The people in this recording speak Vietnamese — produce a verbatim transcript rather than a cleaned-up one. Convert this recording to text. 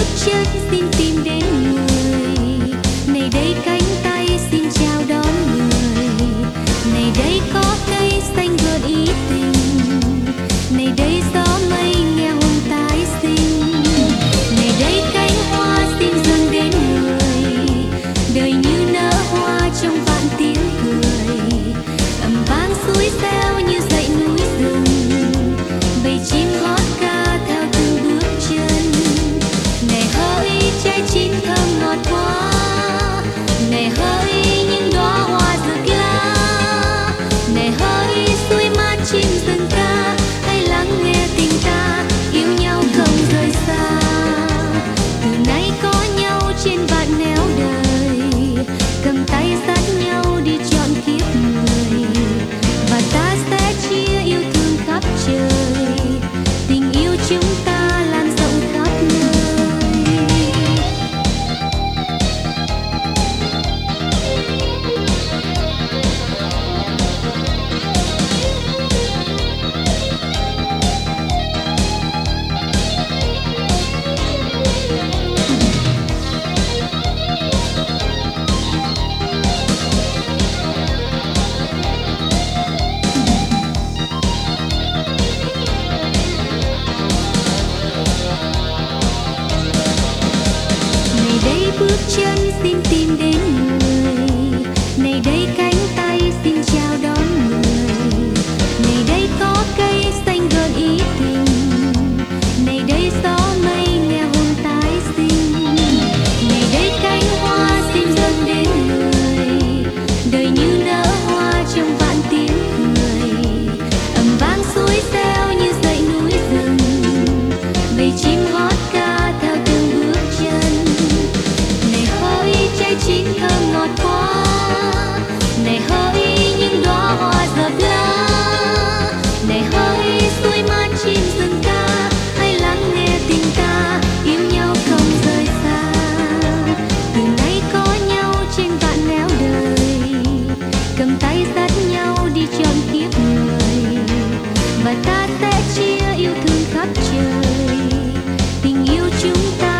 bước chân xin tìm đến người. Này đây cánh tay xin chào đón người. Này đây có cây xanh gợi ý tình. Này đây gió mây nghe hôn tái sinh. Này đây cánh hoa xin dâng đến người. Đời như nở hoa trong vạn tiếng cười. Ầm vang suối reo như dãy núi rừng. Bầy chim hót ca theo từng bước chân. Này hỡi trái chín thơm ngọt quá. Này hỡi những đóa hoa rực lá. Này hỡi suối mát chim rừng ca. Hãy lắng nghe tình ta yêu nhau không rời xa. Từ nay có nhau trên vạn nẻo đời. Cầm tay dắt nhau đi trọn kiếp người. Và ta sẽ chia yêu thương khắp trời. Tình yêu chúng ta lan rộng khắp nơi. Này đây bước chân xin tìm đến người. Này đây cánh tay xin chào đón người. Này đây có cây xanh gợi ý tình. Này đây gió mây nghe hôn tái sinh. Này đây cánh hoa xin dâng đến người. Đời như nở hoa trong vạn tiếng cười. Ầm vang suối reo như dãy núi rừng. Bầy chim hót ca theo từng bước chân. Này hỡi trái chín thơm ngọt quá. Này hỡi những đóa hoa rực lá. Này hỡi suối mát chim rừng ca. Hãy lắng nghe tình ta yêu nhau không rời xa. Từ nay có nhau trên vạn nẻo đời. Cầm tay dắt nhau đi trọn kiếp người. Và ta sẽ chia yêu thương khắp trời. Tình yêu chúng ta